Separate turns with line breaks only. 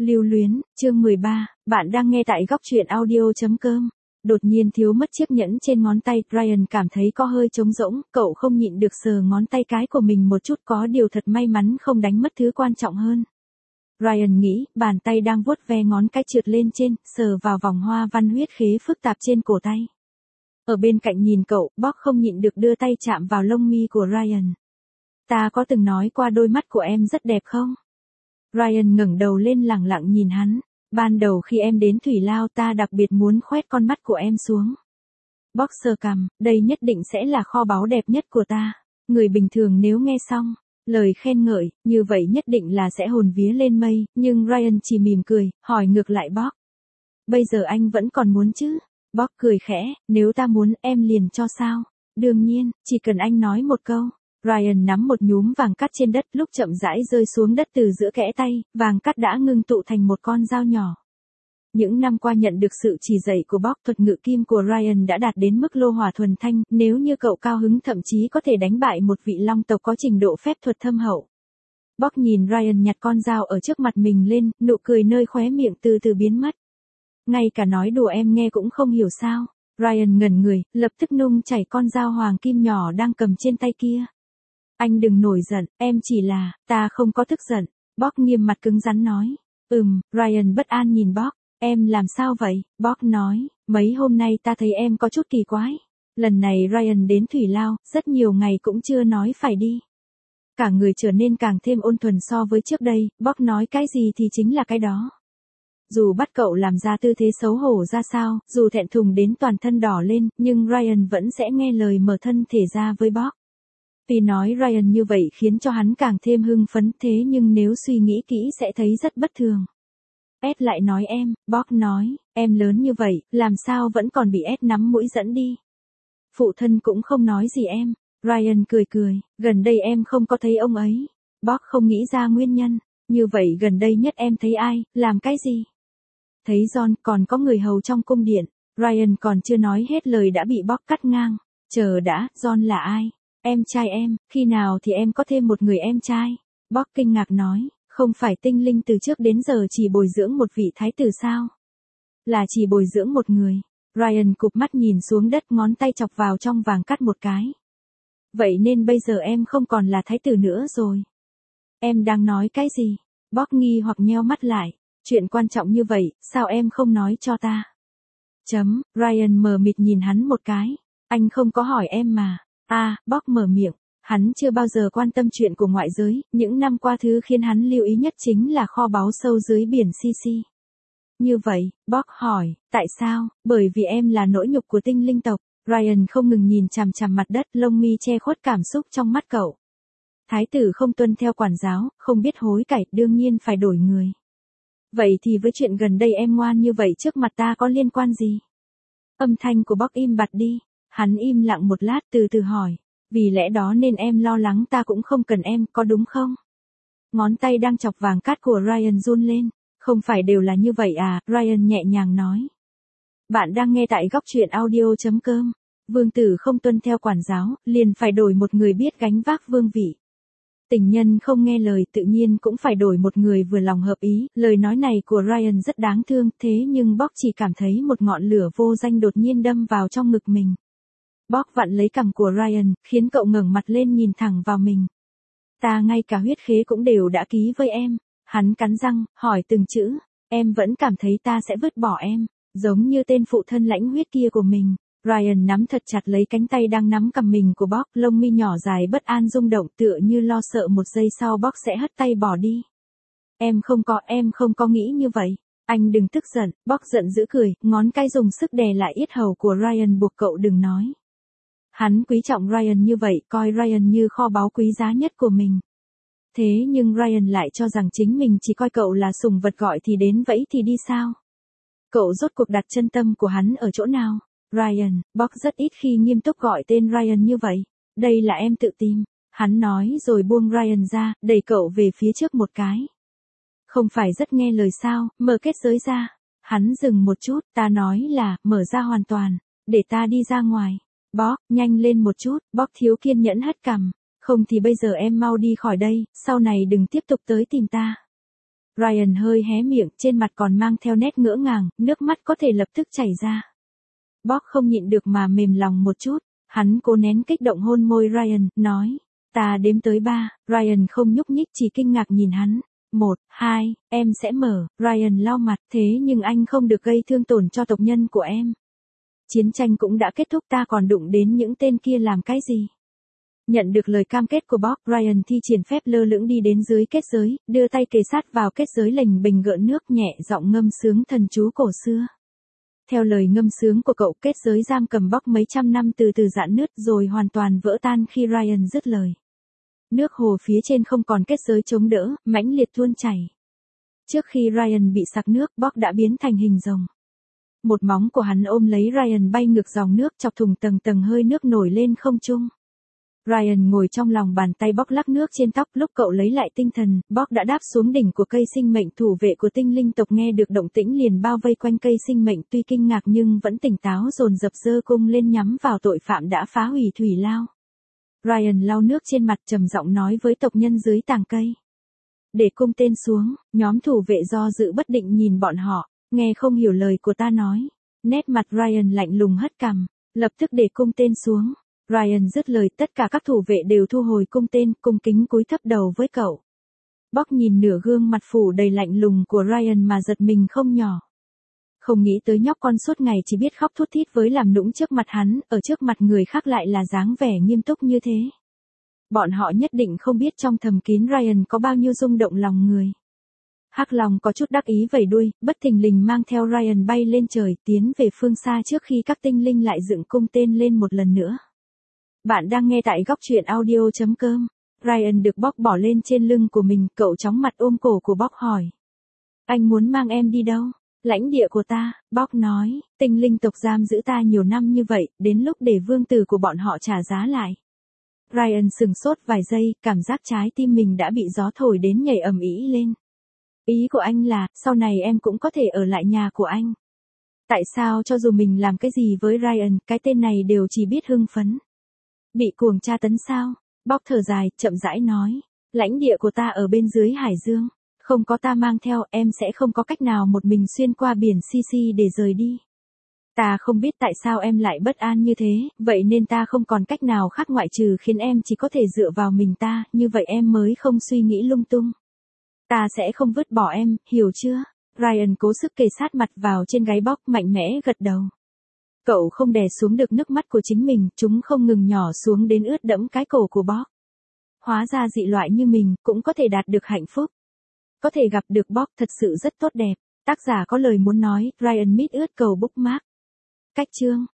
Lưu luyến, chương 13, bạn đang nghe tại góc truyện audio.com. Đột nhiên thiếu mất chiếc nhẫn trên ngón tay, Ryan cảm thấy có hơi trống rỗng, cậu không nhịn được sờ ngón tay cái của mình một chút, có điều thật may mắn không đánh mất thứ quan trọng hơn. Ryan nghĩ, bàn tay đang vuốt ve ngón cái trượt lên trên, sờ vào vòng hoa văn huyết khế phức tạp trên cổ tay. Ở bên cạnh nhìn cậu, Bob không nhịn được đưa tay chạm vào lông mi của Ryan. Ta có từng nói qua đôi mắt của em rất đẹp không? Ryan ngẩng đầu lên lẳng lặng nhìn hắn. Ban đầu khi em đến Thủy Lao ta đặc biệt muốn khoét con mắt của em xuống. Bob sờ cằm, đây nhất định sẽ là kho báu đẹp nhất của ta. Người bình thường nếu nghe xong lời khen ngợi, như vậy nhất định là sẽ hồn vía lên mây, nhưng Ryan chỉ mỉm cười, hỏi ngược lại Bob. Bây giờ anh vẫn còn muốn chứ? Bob cười khẽ, nếu ta muốn em liền cho sao? Đương nhiên, chỉ cần anh nói một câu. Ryan nắm một nhúm vàng cắt trên đất, lúc chậm rãi rơi xuống đất từ giữa kẽ tay, vàng cắt đã ngưng tụ thành một con dao nhỏ. Những năm qua nhận được sự chỉ dạy của Bob, thuật ngự kim của Ryan đã đạt đến mức lô hỏa thuần thanh, nếu như cậu cao hứng thậm chí có thể đánh bại một vị long tộc có trình độ phép thuật thâm hậu. Bob nhìn Ryan nhặt con dao ở trước mặt mình lên, nụ cười nơi khóe miệng từ từ biến mất. Ngay cả nói đùa em nghe cũng không hiểu sao? Ryan ngẩn người, lập tức nung chảy con dao hoàng kim nhỏ đang cầm trên tay kia. Anh đừng nổi giận, em chỉ là, ta không có tức giận. Bob nghiêm mặt cứng rắn nói. Ryan bất an nhìn Bob. Em làm sao vậy? Bob nói, mấy hôm nay ta thấy em có chút kỳ quái. Lần này Ryan đến Thủy Lao, rất nhiều ngày cũng chưa nói phải đi. Cả người trở nên càng thêm ôn thuần so với trước đây, Bob nói cái gì thì chính là cái đó. Dù bắt cậu làm ra tư thế xấu hổ ra sao, dù thẹn thùng đến toàn thân đỏ lên, nhưng Ryan vẫn sẽ nghe lời mở thân thể ra với Bob. Vì nói Ryan như vậy khiến cho hắn càng thêm hưng phấn, thế nhưng nếu suy nghĩ kỹ sẽ thấy rất bất thường. Ed lại nói em, Bob nói, em lớn như vậy, làm sao vẫn còn bị Ed nắm mũi dẫn đi. Phụ thân cũng không nói gì em. Ryan cười cười, gần đây em không có thấy ông ấy. Bob không nghĩ ra nguyên nhân, như vậy gần đây nhất em thấy ai, làm cái gì? Thấy John, còn có người hầu trong cung điện. Ryan còn chưa nói hết lời đã bị Bob cắt ngang. Chờ đã, John là ai? Em trai em, khi nào thì em có thêm một người em trai? Bob kinh ngạc nói, không phải tinh linh từ trước đến giờ chỉ bồi dưỡng một vị thái tử sao? Là chỉ bồi dưỡng một người. Ryan cụp mắt nhìn xuống đất, ngón tay chọc vào trong vàng cắt một cái. Vậy nên bây giờ em không còn là thái tử nữa rồi. Em đang nói cái gì? Bob nghi hoặc nheo mắt lại. Chuyện quan trọng như vậy, sao em không nói cho ta? Ryan mờ mịt nhìn hắn một cái. Anh không có hỏi em mà. Bob mở miệng. Hắn chưa bao giờ quan tâm chuyện của ngoại giới, những năm qua thứ khiến hắn lưu ý nhất chính là kho báu sâu dưới biển Sisi. Như vậy, Bob hỏi, tại sao? Bởi vì em là nỗi nhục của tinh linh tộc. Ryan không ngừng nhìn chằm chằm mặt đất, lông mi che khuất cảm xúc trong mắt cậu. Thái tử không tuân theo quản giáo, không biết hối cải, đương nhiên phải đổi người. Vậy thì với chuyện gần đây em ngoan như vậy trước mặt ta có liên quan gì? Âm thanh của Bob im bặt đi. Hắn im lặng một lát từ từ hỏi. Vì lẽ đó nên em lo lắng ta cũng không cần em, có đúng không? Ngón tay đang chọc vàng cát của Ryan run lên. Không phải đều là như vậy à? Ryan nhẹ nhàng nói. Bạn đang nghe tại góc truyện audio.com. Vương tử không tuân theo quản giáo, liền phải đổi một người biết gánh vác vương vị. Tình nhân không nghe lời tự nhiên cũng phải đổi một người vừa lòng hợp ý. Lời nói này của Ryan rất đáng thương, thế nhưng Bob chỉ cảm thấy một ngọn lửa vô danh đột nhiên đâm vào trong ngực mình. Bob vặn lấy cằm của Ryan, khiến cậu ngẩng mặt lên nhìn thẳng vào mình. Ta ngay cả huyết khế cũng đều đã ký với em. Hắn cắn răng, hỏi từng chữ. Em vẫn cảm thấy ta sẽ vứt bỏ em, giống như tên phụ thân lãnh huyết kia của mình. Ryan nắm thật chặt lấy cánh tay đang nắm cầm mình của Bob, lông mi nhỏ dài bất an rung động tựa như lo sợ một giây sau Bob sẽ hất tay bỏ đi. Em không có nghĩ như vậy. Anh đừng tức giận. Bob giận dữ cười, ngón cái dùng sức đè lại yết hầu của Ryan buộc cậu đừng nói. Hắn quý trọng Ryan như vậy, coi Ryan như kho báu quý giá nhất của mình. Thế nhưng Ryan lại cho rằng chính mình chỉ coi cậu là sủng vật, gọi thì đến vẫy thì đi sao? Cậu rốt cuộc đặt chân tâm của hắn ở chỗ nào? Ryan, Bob rất ít khi nghiêm túc gọi tên Ryan như vậy. Đây là em tự tìm. Hắn nói rồi buông Ryan ra, đẩy cậu về phía trước một cái. Không phải rất nghe lời sao, mở kết giới ra. Hắn dừng một chút, ta nói là, mở ra hoàn toàn, để ta đi ra ngoài. Bob, nhanh lên một chút. Bob thiếu kiên nhẫn hất cằm. Không thì bây giờ em mau đi khỏi đây, sau này đừng tiếp tục tới tìm ta. Ryan hơi hé miệng, trên mặt còn mang theo nét ngỡ ngàng, nước mắt có thể lập tức chảy ra. Bob không nhịn được mà mềm lòng một chút, hắn cố nén kích động hôn môi Ryan, nói, ta đếm tới 3, Ryan không nhúc nhích chỉ kinh ngạc nhìn hắn. 1, 2, em sẽ mở, Ryan lau mặt, thế nhưng anh không được gây thương tổn cho tộc nhân của em. Chiến tranh cũng đã kết thúc, ta còn đụng đến những tên kia làm cái gì? Nhận được lời cam kết của Bob, Ryan thi triển phép lơ lửng đi đến dưới kết giới, đưa tay kề sát vào kết giới lềnh bềnh gợn nước, nhẹ giọng ngâm sướng thần chú cổ xưa. Theo lời ngâm sướng của cậu, kết giới giam cầm Bob mấy trăm năm từ từ rạn nứt rồi hoàn toàn vỡ tan khi Ryan dứt lời. Nước hồ phía trên không còn kết giới chống đỡ, mãnh liệt tuôn chảy. Trước khi Ryan bị sặc nước, Bob đã biến thành hình rồng. Một móng của hắn ôm lấy Ryan bay ngược dòng nước, chọc thủng tầng tầng hơi nước nổi lên không trung. Ryan ngồi trong lòng bàn tay Bob lắc nước trên tóc, lúc cậu lấy lại tinh thần, Bob đã đáp xuống đỉnh của cây sinh mệnh. Thủ vệ của tinh linh tộc nghe được động tĩnh liền bao vây quanh cây sinh mệnh, tuy kinh ngạc nhưng vẫn tỉnh táo, dồn dập giơ cung lên nhắm vào tội phạm đã phá hủy thủy lao. Ryan lau nước trên mặt, trầm giọng nói với tộc nhân dưới tàng cây. Để cung tên xuống, nhóm thủ vệ do dự bất định nhìn bọn họ, nghe không hiểu lời của ta nói. Nét mặt Ryan lạnh lùng hất cằm, lập tức để cung tên xuống. Ryan dứt lời, tất cả các thủ vệ đều thu hồi cung tên, cung kính cúi thấp đầu với cậu. Bob nhìn nửa gương mặt phủ đầy lạnh lùng của Ryan mà giật mình không nhỏ. Không nghĩ tới nhóc con suốt ngày chỉ biết khóc thút thít với làm nũng trước mặt hắn, ở trước mặt người khác lại là dáng vẻ nghiêm túc như thế. Bọn họ nhất định không biết trong thầm kín Ryan có bao nhiêu rung động lòng người. Hắc Long có chút đắc ý vẩy đuôi, bất thình lình mang theo Ryan bay lên trời, tiến về phương xa trước khi các tinh linh lại dựng cung tên lên một lần nữa. Bạn đang nghe tại góc truyện audio.com. Ryan được Bob bỏ lên trên lưng của mình, cậu chóng mặt ôm cổ của Bob hỏi. Anh muốn mang em đi đâu? Lãnh địa của ta, Bob nói, tinh linh tộc giam giữ ta nhiều năm như vậy, đến lúc để vương tử của bọn họ trả giá lại. Ryan sừng sốt vài giây, cảm giác trái tim mình đã bị gió thổi đến nhảy ầm ĩ lên. Ý của anh là, sau này em cũng có thể ở lại nhà của anh. Tại sao cho dù mình làm cái gì với Ryan, cái tên này đều chỉ biết hưng phấn. Bị cuồng tra tấn sao? Bob thở dài, chậm rãi nói. Lãnh địa của ta ở bên dưới hải dương. Không có ta mang theo, em sẽ không có cách nào một mình xuyên qua biển Sisi để rời đi. Ta không biết tại sao em lại bất an như thế, vậy nên ta không còn cách nào khác ngoại trừ khiến em chỉ có thể dựa vào mình ta, như vậy em mới không suy nghĩ lung tung. Ta sẽ không vứt bỏ em, hiểu chưa? Ryan cố sức kề sát mặt vào trên gáy Bob, mạnh mẽ gật đầu. Cậu không đè xuống được nước mắt của chính mình, chúng không ngừng nhỏ xuống đến ướt đẫm cái cổ của Bob. Hóa ra dị loại như mình cũng có thể đạt được hạnh phúc. Có thể gặp được Bob thật sự rất tốt đẹp. Tác giả có lời muốn nói, Ryan Mít ướt cầu bookmark. Cách chương